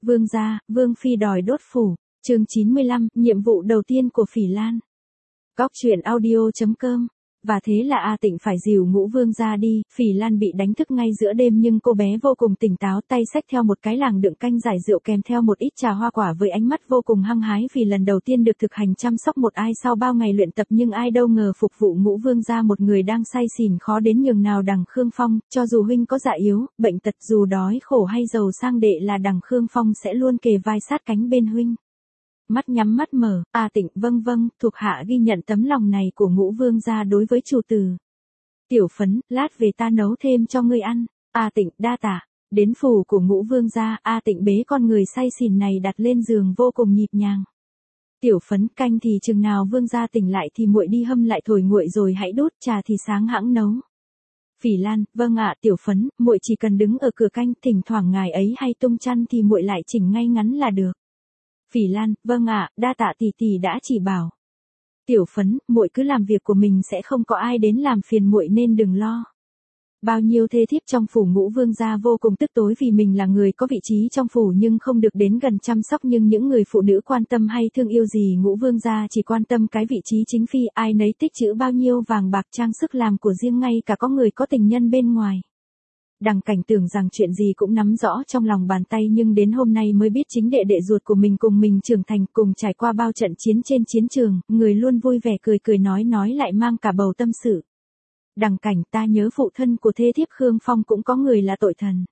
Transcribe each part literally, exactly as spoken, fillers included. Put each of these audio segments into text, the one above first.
Vương gia, Vương phi đòi đốt phủ. Chương chín mươi lăm, nhiệm vụ đầu tiên của Phỉ Lan. Góc truyện audio chấm com. Và thế là A Tịnh phải dìu Ngũ Vương gia đi. Phỉ Lan bị đánh thức ngay giữa đêm nhưng cô bé vô cùng tỉnh táo, tay xách theo một cái làng đựng canh giải rượu kèm theo một ít trà hoa quả với ánh mắt vô cùng hăng hái vì lần đầu tiên được thực hành chăm sóc một ai sau bao ngày luyện tập, nhưng ai đâu ngờ phục vụ Ngũ Vương gia một người đang say xỉn khó đến nhường nào đằng Khương Phong. Cho dù huynh có dạ yếu, bệnh tật, dù đói khổ hay giàu sang, đệ là đằng Khương Phong sẽ luôn kề vai sát cánh bên huynh. Mắt nhắm mắt mở, A Tịnh, vâng vâng, thuộc hạ ghi nhận tấm lòng này của Ngũ Vương gia đối với chủ tử. Tiểu Phấn, lát về ta nấu thêm cho ngươi ăn. A Tịnh, đa tạ. Đến phủ của Ngũ Vương gia, A Tịnh bế con người say xỉn này đặt lên giường vô cùng nhịp nhàng. Tiểu Phấn, canh thì chừng nào Vương gia tỉnh lại thì muội đi hâm lại thổi nguội rồi hãy đút, trà thì sáng hãng nấu. Phỉ Lan, vâng ạ. Tiểu Phấn, muội chỉ cần đứng ở cửa canh, thỉnh thoảng ngài ấy hay tung chăn thì muội lại chỉnh ngay ngắn là được. Phỉ Lan, vâng ạ, đa tạ tỷ tỷ đã chỉ bảo. Tiểu Phấn, muội cứ làm việc của mình, sẽ không có ai đến làm phiền muội nên đừng lo. Bao nhiêu thê thiếp trong phủ Ngũ Vương gia vô cùng tức tối vì mình là người có vị trí trong phủ nhưng không được đến gần chăm sóc, nhưng những người phụ nữ quan tâm hay thương yêu gì Ngũ Vương gia chỉ quan tâm cái vị trí chính phi, ai nấy tích trữ bao nhiêu vàng bạc trang sức làm của riêng, ngay cả có người có tình nhân bên ngoài. Đằng Cảnh tưởng rằng chuyện gì cũng nắm rõ trong lòng bàn tay, nhưng đến hôm nay mới biết chính đệ đệ ruột của mình cùng mình trưởng thành, cùng trải qua bao trận chiến trên chiến trường, người luôn vui vẻ cười cười nói nói lại mang cả bầu tâm sự. Đằng Cảnh, ta nhớ phụ thân của thê thiếp Khương Phong cũng có người là tội thần.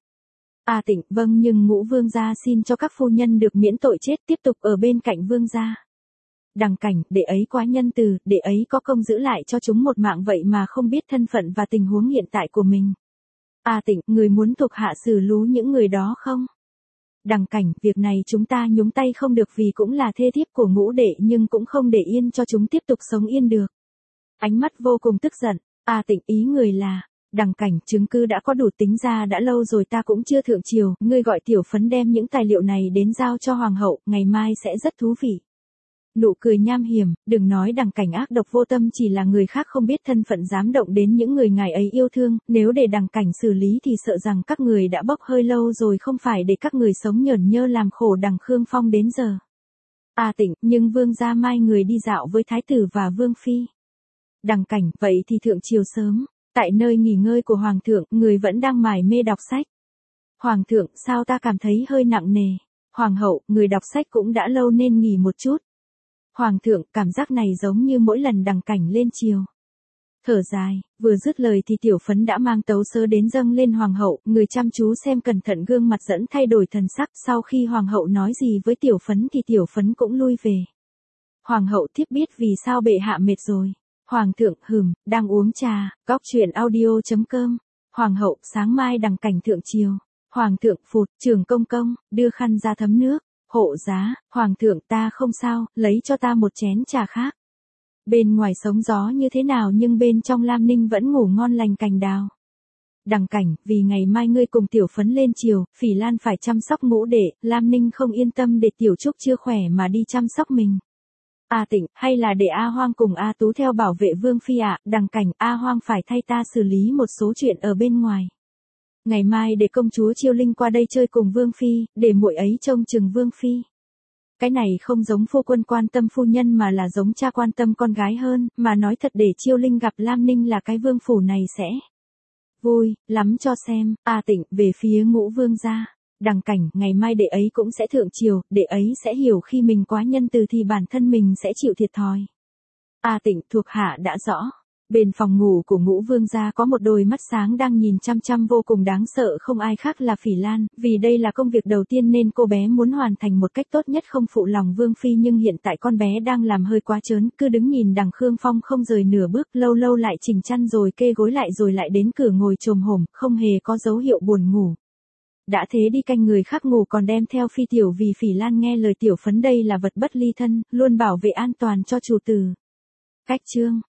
A Tịnh, vâng, nhưng Ngũ Vương gia xin cho các phu nhân được miễn tội chết, tiếp tục ở bên cạnh Vương gia. Đằng Cảnh, đệ ấy quá nhân từ, đệ ấy có công giữ lại cho chúng một mạng vậy mà không biết thân phận và tình huống hiện tại của mình. A Tịnh, người muốn thuộc hạ xử lú những người đó không? Đằng Cảnh, việc này chúng ta nhúng tay không được vì cũng là thê thiếp của Ngũ đệ, nhưng cũng không để yên cho chúng tiếp tục sống yên được. Ánh mắt vô cùng tức giận. A Tịnh, ý người là, Đằng Cảnh, chứng cứ đã có đủ, tính ra đã lâu rồi ta cũng chưa thượng triều, ngươi gọi Tiểu Phấn đem những tài liệu này đến giao cho hoàng hậu, ngày mai sẽ rất thú vị. Nụ cười nham hiểm, đừng nói Đằng Cảnh ác độc vô tâm, chỉ là người khác không biết thân phận dám động đến những người ngài ấy yêu thương, nếu để Đằng Cảnh xử lý thì sợ rằng các người đã bốc hơi lâu rồi, không phải để các người sống nhởn nhơ làm khổ đằng Khương Phong đến giờ. A Tịnh, nhưng Vương gia mai người đi dạo với Thái tử và Vương phi. Đằng Cảnh, vậy thì thượng triều sớm, tại nơi nghỉ ngơi của Hoàng thượng, người vẫn đang mải mê đọc sách. Hoàng thượng, sao ta cảm thấy hơi nặng nề. Hoàng hậu, người đọc sách cũng đã lâu nên nghỉ một chút. Hoàng thượng, cảm giác này giống như mỗi lần Đằng Cảnh lên triều. Thở dài, vừa dứt lời thì Tiểu Phấn đã mang tấu sớ đến dâng lên hoàng hậu, người chăm chú xem cẩn thận gương mặt dẫn thay đổi thần sắc, sau khi hoàng hậu nói gì với Tiểu Phấn thì Tiểu Phấn cũng lui về. Hoàng hậu, thiếp biết vì sao bệ hạ mệt rồi. Hoàng thượng, hừm, đang uống trà. Góc truyện audio chấm com. Hoàng hậu, sáng mai Đằng Cảnh thượng triều. Hoàng thượng, phụt, trưởng công công, đưa khăn ra thấm nước. Hộ giá, Hoàng thượng, ta không sao, lấy cho ta một chén trà khác. Bên ngoài sống gió như thế nào nhưng bên trong Lam Ninh vẫn ngủ ngon lành cành đào. Đằng Cảnh, vì ngày mai ngươi cùng Tiểu Phấn lên triều, Phỉ Lan phải chăm sóc Ngũ đệ, Lam Ninh không yên tâm để Tiểu Trúc chưa khỏe mà đi chăm sóc mình. A Tịnh, hay là để A Hoang cùng A Tú theo bảo vệ Vương phi ạ? À? Đằng Cảnh, A Hoang phải thay ta xử lý một số chuyện ở bên ngoài. Ngày mai để công chúa Chiêu Linh qua đây chơi cùng Vương phi, để muội ấy trông chừng Vương phi. Cái này không giống phu quân quan tâm phu nhân mà là giống cha quan tâm con gái hơn, mà nói thật để Chiêu Linh gặp Lam Ninh là cái vương phủ này sẽ vui lắm cho xem. A Tịnh, về phía Ngũ Vương gia. Đằng Cảnh, ngày mai đệ ấy cũng sẽ thượng triều, đệ ấy sẽ hiểu khi mình quá nhân từ thì bản thân mình sẽ chịu thiệt thòi. A Tịnh, thuộc hạ đã rõ. Bên phòng ngủ của Ngũ Vương gia có một đôi mắt sáng đang nhìn chăm chăm vô cùng đáng sợ, không ai khác là Phỉ Lan, vì đây là công việc đầu tiên nên cô bé muốn hoàn thành một cách tốt nhất, không phụ lòng Vương phi, nhưng hiện tại con bé đang làm hơi quá trớn, cứ đứng nhìn đằng Khương Phong không rời nửa bước, lâu lâu lại chỉnh chăn rồi kê gối lại rồi lại đến cửa ngồi chồm hổm, không hề có dấu hiệu buồn ngủ. Đã thế đi canh người khác ngủ còn đem theo phi tiểu, vì Phỉ Lan nghe lời Tiểu Phấn đây là vật bất ly thân, luôn bảo vệ an toàn cho chủ tử. Cách chương